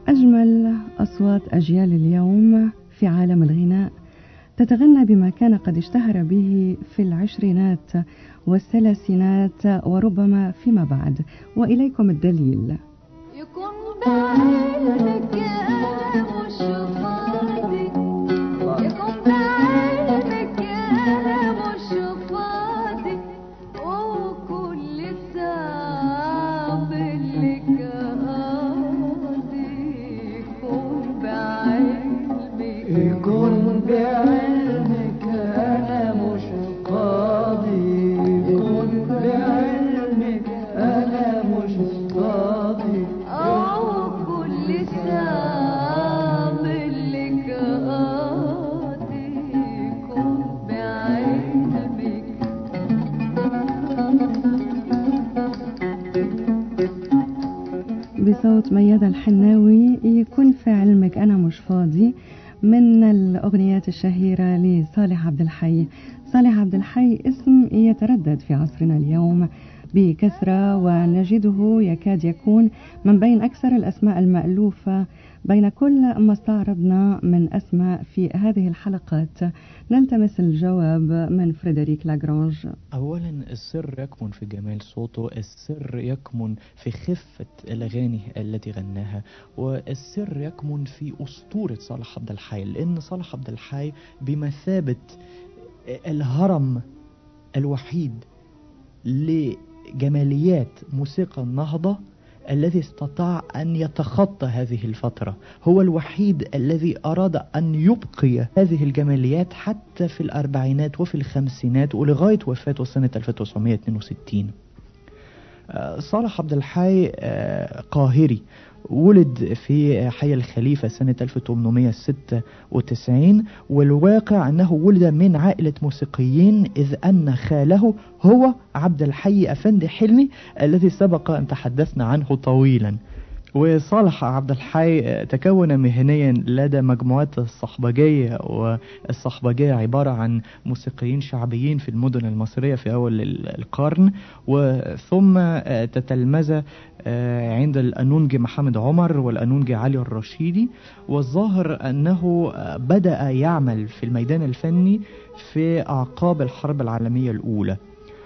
أجمل أصوات أجيال اليوم في عالم الغناء تتغنى بما كان قد اشتهر به في العشرينات والثلاثينات وربما فيما بعد. وإليكم الدليل. يكون بعينك يا مش فاضي، يكون بعينك يا مش فاضي، وكل ساعة بالك قاضي. يكون بعلمك، يكون بعلمك أنا مش قاضي، يكون بعلمك أنا مش قاضي، كل ساعة بالك قاضي. يكون بعلمك. بصوت ميادة الحناوي، يكون في علمك أنا مش فاضي، من الأغنيات الشهيرة لصالح عبد الحي. صالح عبد الحي اسم يتردد في عصرنا اليوم بكثرة، ونجده يكاد يكون من بين أكثر الأسماء المألوفة بين كل ما استعرضنا من أسماء في هذه الحلقات. نلتمس الجواب من فريدريك لاغرانج. أولا، السر يكمن في جمال صوته، السر يكمن في خفة الأغاني التي غناها، والسر يكمن في أسطورة صالح عبد الحي، لأن صالح عبد الحي بمثابة الهرم الوحيد لجماليات موسيقى النهضة الذي استطاع أن يتخطى هذه الفترة. هو الوحيد الذي أراد أن يبقي هذه الجماليات حتى في الأربعينات وفي الخمسينات ولغاية وفاته سنة 1962. صالح عبد الحي قاهري، ولد في حي الخليفة سنة 1896، والواقع أنه ولد من عائلة موسيقيين، إذ أن خاله هو عبد الحي أفندي حلمي الذي سبق أن تحدثنا عنه طويلا. وصالح عبد الحي تكون مهنيا لدى مجموعات الصحبجية، والصحبجية عبارة عن موسيقيين شعبيين في المدن المصرية في أول القرن، وثم تتلمذ عند الأنونجي محمد عمر والأنونجي علي الرشيدي. والظاهر أنه بدأ يعمل في الميدان الفني في أعقاب الحرب العالمية الأولى،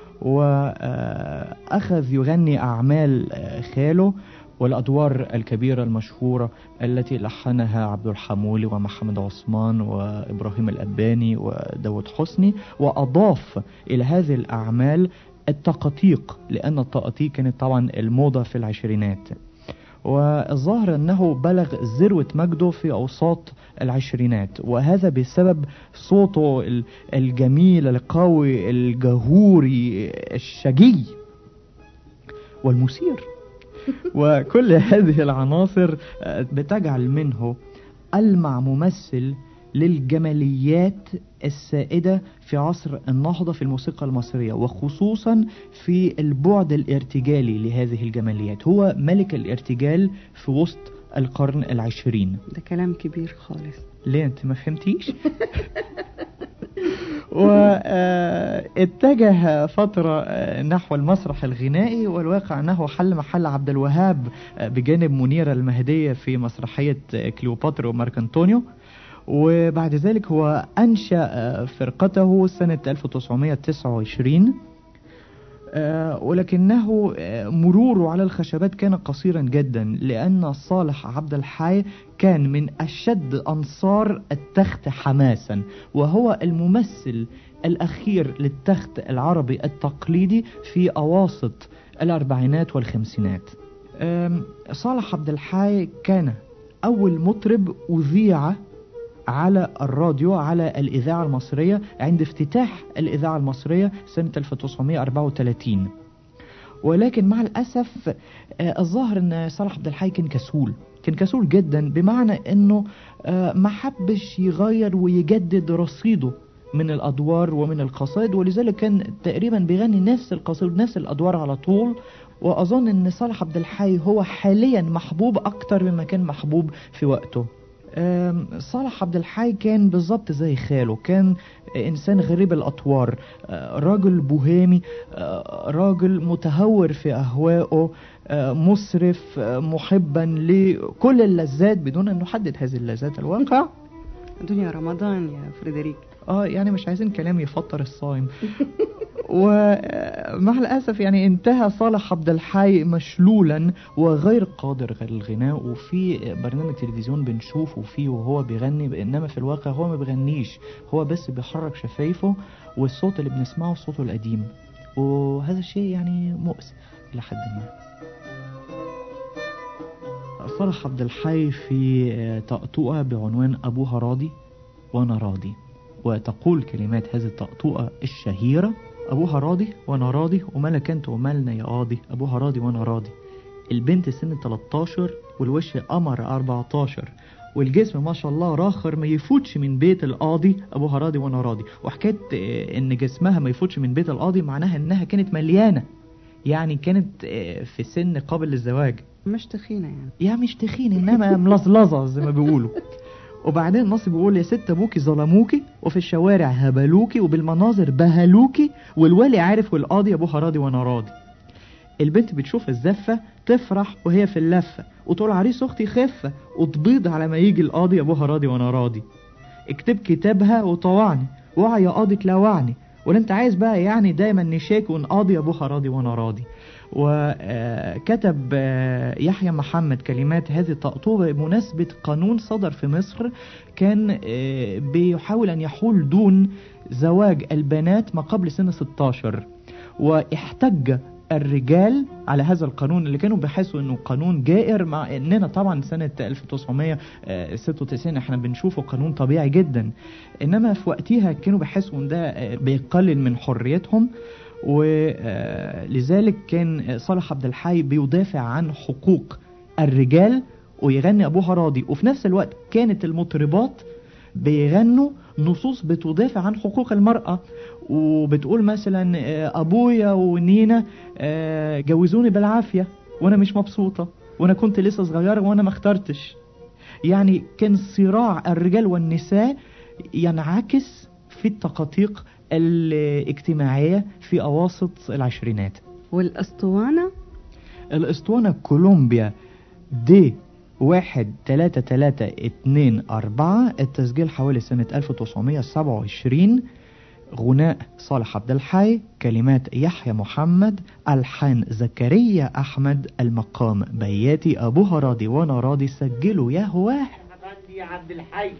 وأخذ يغني أعمال خاله والأدوار الكبيرة المشهورة التي لحنها عبد الحمولي ومحمد عثمان وإبراهيم الأباني وداود حسني، وأضاف إلى هذه الأعمال التقاطيق، لأن التقاطيق كانت طبعا الموضة في العشرينات. والظاهر أنه بلغ ذروة مجده في أوساط العشرينات، وهذا بسبب صوته الجميل القوي الجهوري الشجي والمثير. وكل هذه العناصر بتجعل منه ألمع ممثل للجماليات السائدة في عصر النهضة في الموسيقى المصرية، وخصوصا في البعد الارتجالي لهذه الجماليات. هو ملك الارتجال في وسط القرن العشرين. ده كلام كبير خالص. ليه انت ما فهمتيش؟ واتجه فترة نحو المسرح الغنائي، والواقع أنه حل محل عبد الوهاب بجانب منيرة المهدية في مسرحية كليوباترا ومارك أنطونيو. وبعد ذلك هو أنشأ فرقته سنة 1929، ولكنه مروره على الخشبات كان قصيرا جدا، لأن صالح عبد الحي كان من أشد أنصار التخت حماسا، وهو الممثل الأخير للتخت العربي التقليدي في أواسط الأربعينات والخمسينات. صالح عبد الحي كان أول مطرب أذيع على الراديو على الإذاعة المصرية عند افتتاح الإذاعة المصرية سنة 1934. ولكن مع الأسف الظاهر أن صالح عبد الحي كان كسول جدا، بمعنى أنه ما حبش يغير ويجدد رصيده من الأدوار ومن القصائد، ولذلك كان تقريبا بيغني نفس القصائد نفس الأدوار على طول. وأظن أن صالح عبد الحي هو حاليا محبوب أكتر مما كان محبوب في وقته. صالح عبد الحي كان بالظبط زي خاله، كان إنسان غريب الأطوار، راجل بوهيمي، راجل متهور في أهوائه، مسرف، محبا لكل اللذات بدون أن نحدد هذه اللذات الواقع. دنيا رمضان يا فريدريك. يعني مش عايزين كلام يفطر الصائم. ومع الأسف يعني انتهى صالح عبد الحي مشلولا وغير قادر على الغناء، وفي برنامج تلفزيون بنشوفه فيه وهو بيغني، إنما في الواقع هو ما بيغنيش، هو بس بيحرك شفايفه، والصوت اللي بنسمعه صوته القديم، وهذا الشيء يعني مؤسف إلى حد ما. صالح عبد الحي في طقطوقة بعنوان أبوها راضي وأنا راضي، وتقول كلمات هذه الطقطوقة الشهيرة: أبوها راضي وأنا راضي ومالك أنت ومالنا يا قاضي، أبوها راضي وأنا راضي. البنت سن 13 والوش قمر 14 والجسم ما شاء الله راخر ما يفوتش من بيت القاضي، أبوها راضي وأنا راضي. وحكاية إن جسمها ما يفوتش من بيت القاضي معناها إنها كانت مليانة، يعني كانت في سن قابل للزواج، مش تخينة يعني. يعني مش تخين إنما ملظلظة زي ما بيقولوا. وبعدين النص بيقول: يا ست ابوكي ظلموكي وفي الشوارع هبلوكي وبالمناظر بهلوكي والولي عارف والقاضي ابوها راضي وانا راضي. البنت بتشوف الزفة تفرح وهي في اللفة وتقول: عريس اختي خفة، وتبيض على ما يجي القاضي ابوها راضي وانا راضي. اكتب كتابها وطوعني، وعي يا قاضي تلوعني، ولا انت عايز بقى يعني دايما نشاك ونقاضي ابوها راضي وانا راضي. وكتب يحيى محمد كلمات هذه الطقطوبة بمناسبة قانون صدر في مصر كان بيحاول أن يحول دون زواج البنات ما قبل سن 16، واحتج الرجال على هذا القانون اللي كانوا بيحسوا انه قانون جائر، مع اننا طبعا سنة 1996 احنا بنشوفه قانون طبيعي جدا، انما في وقتها كانوا بيحسوا ان ده بيقلل من حريتهم. ولذلك كان صالح عبد الحي بيدافع عن حقوق الرجال ويغني أبوها راضي، وفي نفس الوقت كانت المطربات بيغنوا نصوص بتدافع عن حقوق المرأة، وبتقول مثلا: أبويا ونينا جوزوني بالعافية وأنا مش مبسوطة، وأنا كنت لسه صغيرة وأنا ما اخترتش. يعني كان صراع الرجال والنساء ينعكس في التقاطيق الاجتماعية في أواسط العشرينات. والأسطوانة؟ الأسطوانة كولومبيا دي 13324، التسجيل حوالي سنة 1927، غناء صالح عبد الحي، كلمات يحيى محمد، ألحان زكريا أحمد، المقام بياتي، أبوها راضي وأنا راضي. سجلوا يا هواه يا عبد الحي.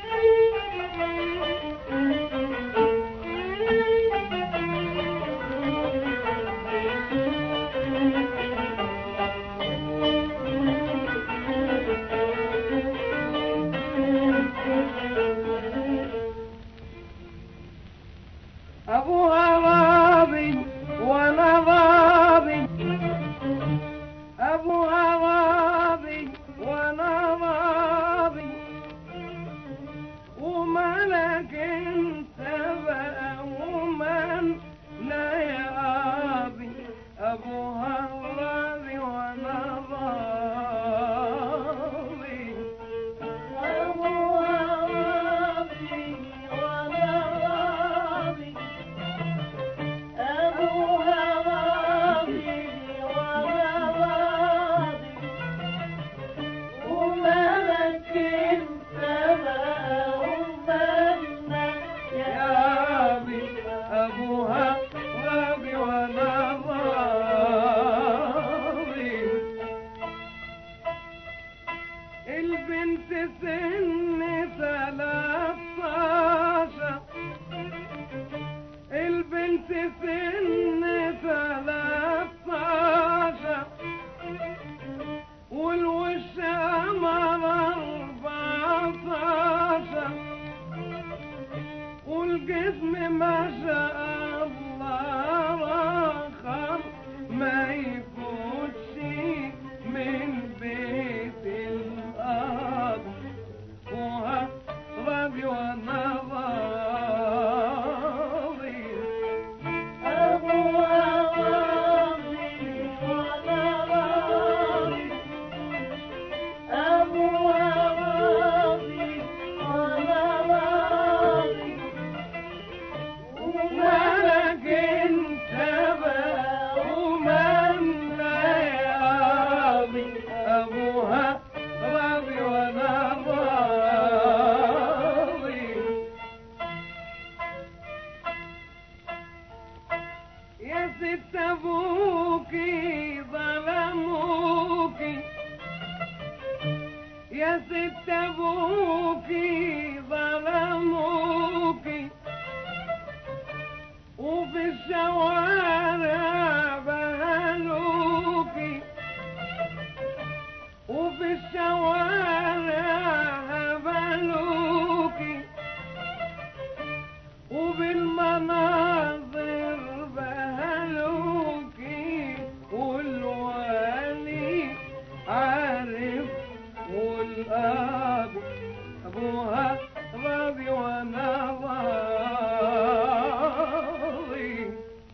أبوها راضي وأنا راضي، أبوها راضي وأنا راضي، ومالك انت بقى ومن لا يا قاضي، أبوها راضي وأنا راضي، أبوها راضي وأنا راضي، أبوها راضي وأنا راضي، ومالك انت بقى ومالنا يا قاضي، أبوها راضي وأنا راضي. ابوكي ظلموكي يا ست ابوكي ظلموكي وفي الشوارع بهلوكي وفي الشوارع هبلوكي وبالمناظر بهلوكي والوالي عارف والأب أبوها راضي وأنا راضي.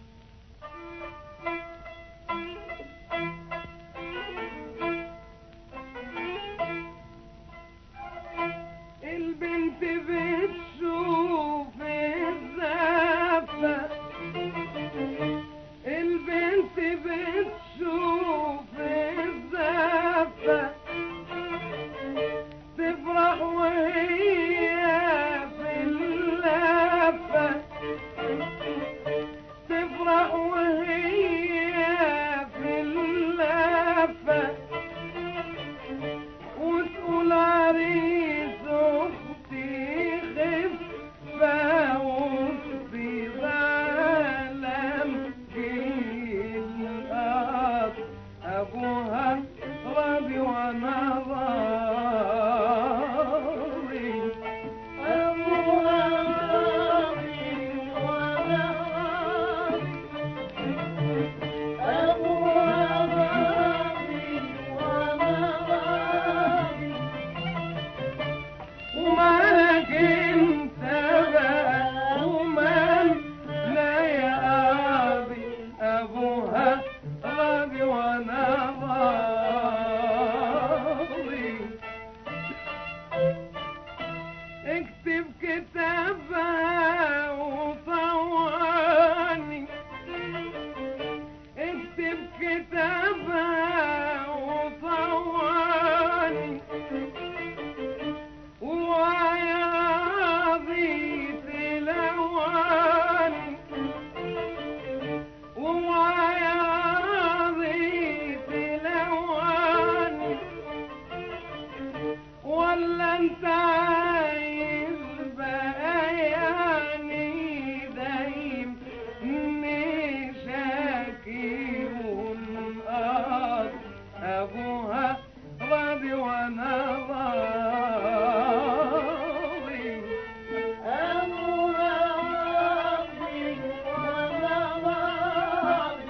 البنت بتشوف الزفة البنت بتشوف الزفة تفرح وهي في اللفة تفرح وهي في اللفة وتقول عريس أختي خفة وفي ظلم الأرض أبوها راضي وأنا راضي. أبوها راضي وأنا راضي أبوها راضي وأنا راضي ومالك انت بقى ومالنا يا أبي أبوها راضي وأنا راضي. اكتب كتابها وطواني اكتب كتابها وطواني ويا راضي تلواني ويا راضي تلواني ولا انت عايز بقياني دايم شاكي ونقاط ابوها راضي وانا راضي. ابوها راضي وانا راضي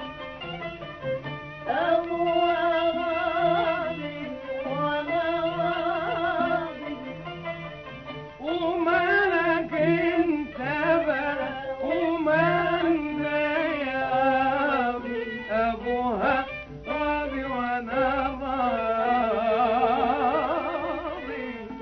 ابوها راضي وانا راضي ومالك انت بقى ومالنا يا ابي ابوها راضي وانا راضي.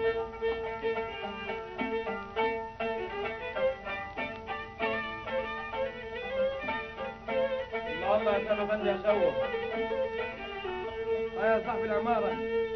الله يا سلام فندي يا شوق يا صاحب العمارة.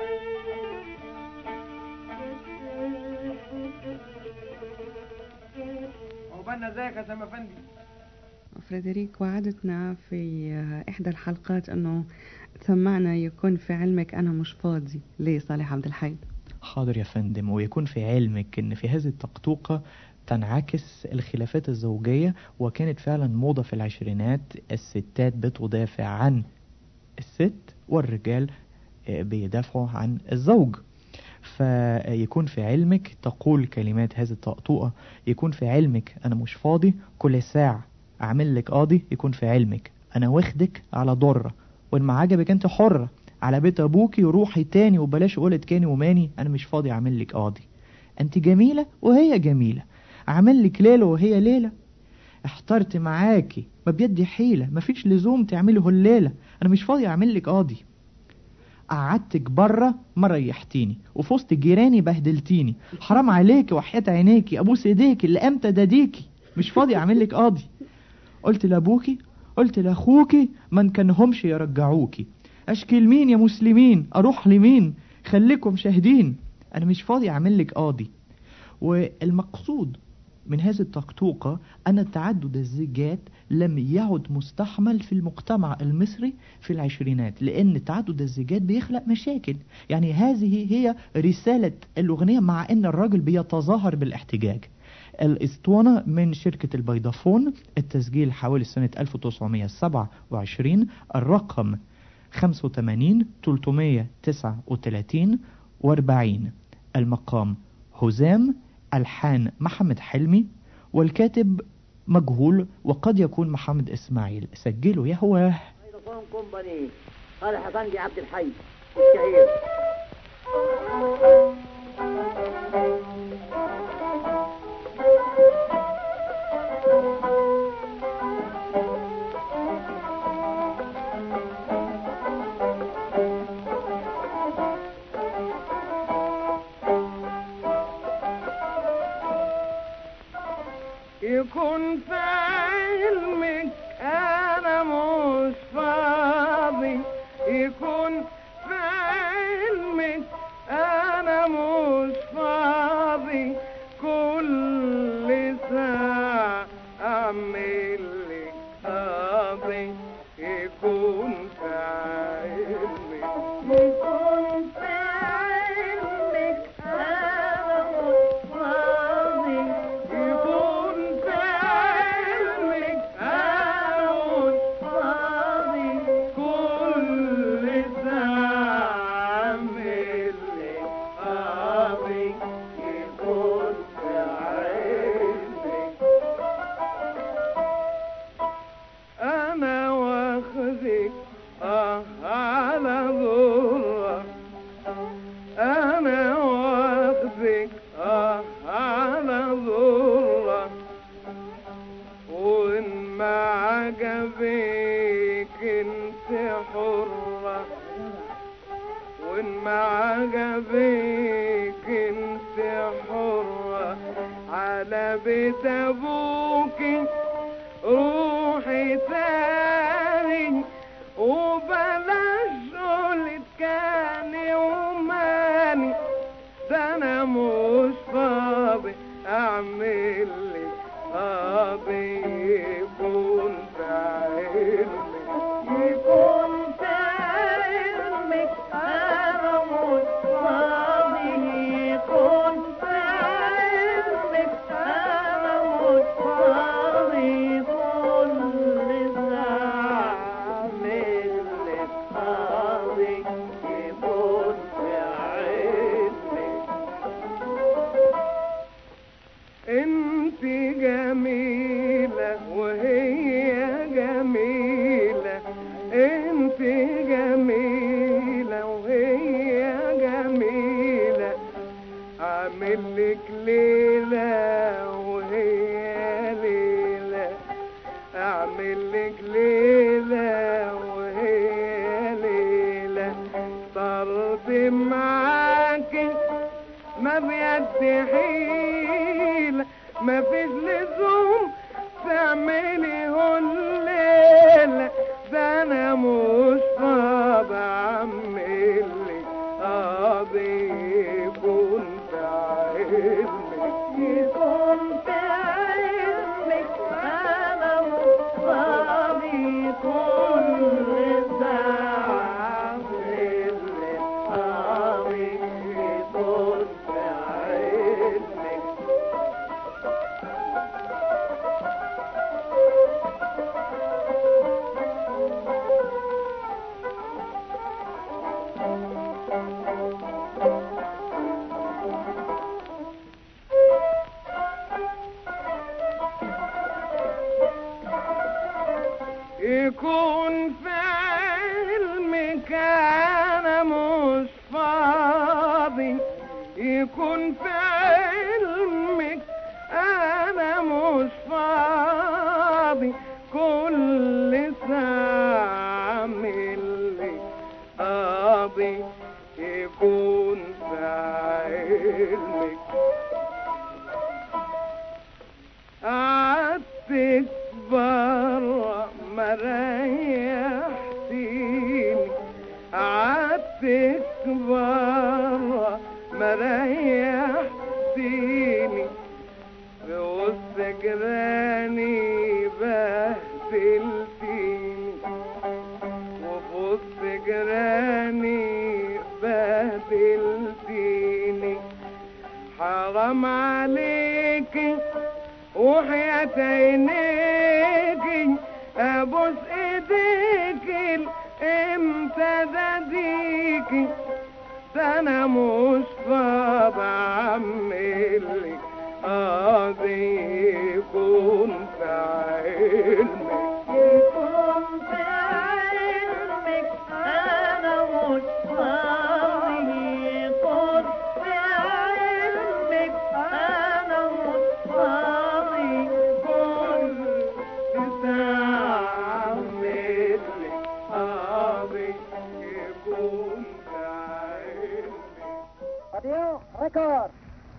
عقبالنا ازيك يا سلام فندي. فريدريك وعدتنا في إحدى الحلقات أنه تسمعنا يكون في علمك أنا مش فاضي لصالح عبد الحي. حاضر يا فندم. ويكون في علمك ان في هذه التقطوقة تنعكس الخلافات الزوجية، وكانت فعلا موضة في العشرينات، الستات بتدافع عن الست والرجال بيدافعوا عن الزوج. فيكون في علمك تقول كلمات هذه التقطوقة، يكون في علمك أنا مش فاضي كل ساعة أعمل لك قاضي، يكون في علمك أنا واخدك على ضرة وإن ما عجبك أنت حرة على بيت أبوكي وروحي تاني وبلاش قولة كاني وماني، أنا مش فاضي أعمل لك قاضي. أنت جميلة وهي جميلة، أعمل لك ليلة وهي ليلة، احترت معاكي ما بيدي حيلة، مفيش لزوم تعمله الليلة، أنا مش فاضي أعمل لك قاضي. قعدتك بره ما ريحتيني وفي وسط جيراني بهدلتيني، حرام عليكي وحياة عينيكي ابوس ايديكي اللي امتى داديكي، مش فاضي اعمل لك قاضي. قلت لابوكي قلت لاخوكي ما نكنهمش يرجعوكي، اشكي لمين يا مسلمين اروح لمين، خليكم شاهدين، انا مش فاضي اعمل لك قاضي. والمقصود من هذه التقطوقة أن تعدد الزيجات لم يعد مستحمل في المجتمع المصري في العشرينات، لأن تعدد الزيجات بيخلق مشاكل. يعني هذه هي رسالة الأغنية، مع أن الراجل بيتظاهر بالاحتجاج. الاسطوانة من شركة البيضافون، التسجيل حوالي سنة 1927، الرقم 85 339 40، المقام هزام، ألحان محمد حلمي، والكاتب مجهول وقد يكون محمد إسماعيل. سجلوا يا هو. فودافون كومباني، صالح أفندي عبد الحي الشهير. يكون في علمك انا مش فاضي، يكون في علمك انا مش فاضي، كل ساعة اعمل لك قاضي. يكون في علمك، يكون في علمك انا مش فاضي، يكون في علمك انا مش فاضي، كل ساعة اعمل لك قاضي. يكون في علمك انا واخدك على ضرة، انا واخدك على ضرة، وان ما عجبك انت حرة، وان ما عجبك انت حرة، على بيت ابوكي روحي تاني، وبلاش شغلة كان وماني، ده انا مش فاضي اعمل لك قاضي. يكون في علمك، يكون في علمك انا مش فاضي، يكون في علمك انا مش فاضي، كل ساعة اعمل لك قاضي. يكون في علمك انت جميلة وهي جميلة، انت جميلة وهي جميلة، اعمل لك ليلة وهي ليلة، اعمل لك ليلة وهي ليلة، طرت معاكي ما بيد حيلة، ما فيش لزوم تعملي الليلة، ده انا مش فاضي اعمل لك قاضي. يكون في علمك، يكون في علمك انا مش فاضي، كل ساعة اعمل لك قاضي. يكون في علمك يكون في علمك انا مش فاضي، يكون في علمك انا مش فاضي، كل ساعة اعمل لك قاضي. يكون في علمك قعدتك برا ما ريحتيني، قعدتك برا ما ريحتيني، في وسط حرام عليكي وحياة عينيكي ابوس ايديكي امتى داديكي انا مش فاضي اعملك قاضي يكون في علمك يكون في علمك أنا مش فاضي يكون في علمك أنا مش فاضي كل ساعة مثلك قاضي يكون في علمك راديو ريكورد.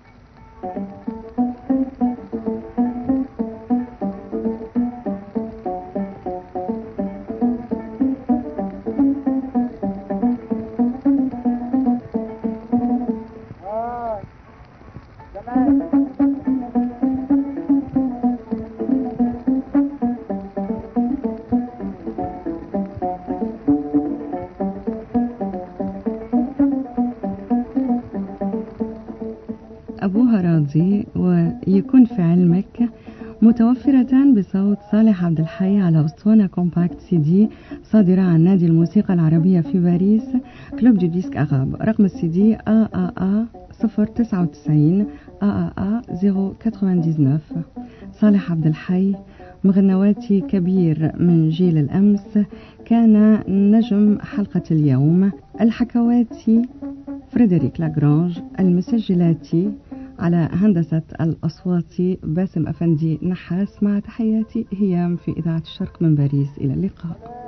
أبوها راضي ويكون في علمك متوفرتان بصوت صالح عبد الحي على أسطوانة كومباكت سي دي صادرة عن نادي الموسيقى العربية في باريس كلوب دي ديسك أغاب. رقم السي دي AAA 099 AAA 099. صالح عبد الحي مغنواتي كبير من جيل الأمس، كان نجم حلقة اليوم. الحكواتي فريدريك لاغرانج، المسجلاتي على هندسة الأصوات باسم أفندي نحاس، مع تحياتي هيام في إذاعة الشرق من باريس. إلى اللقاء.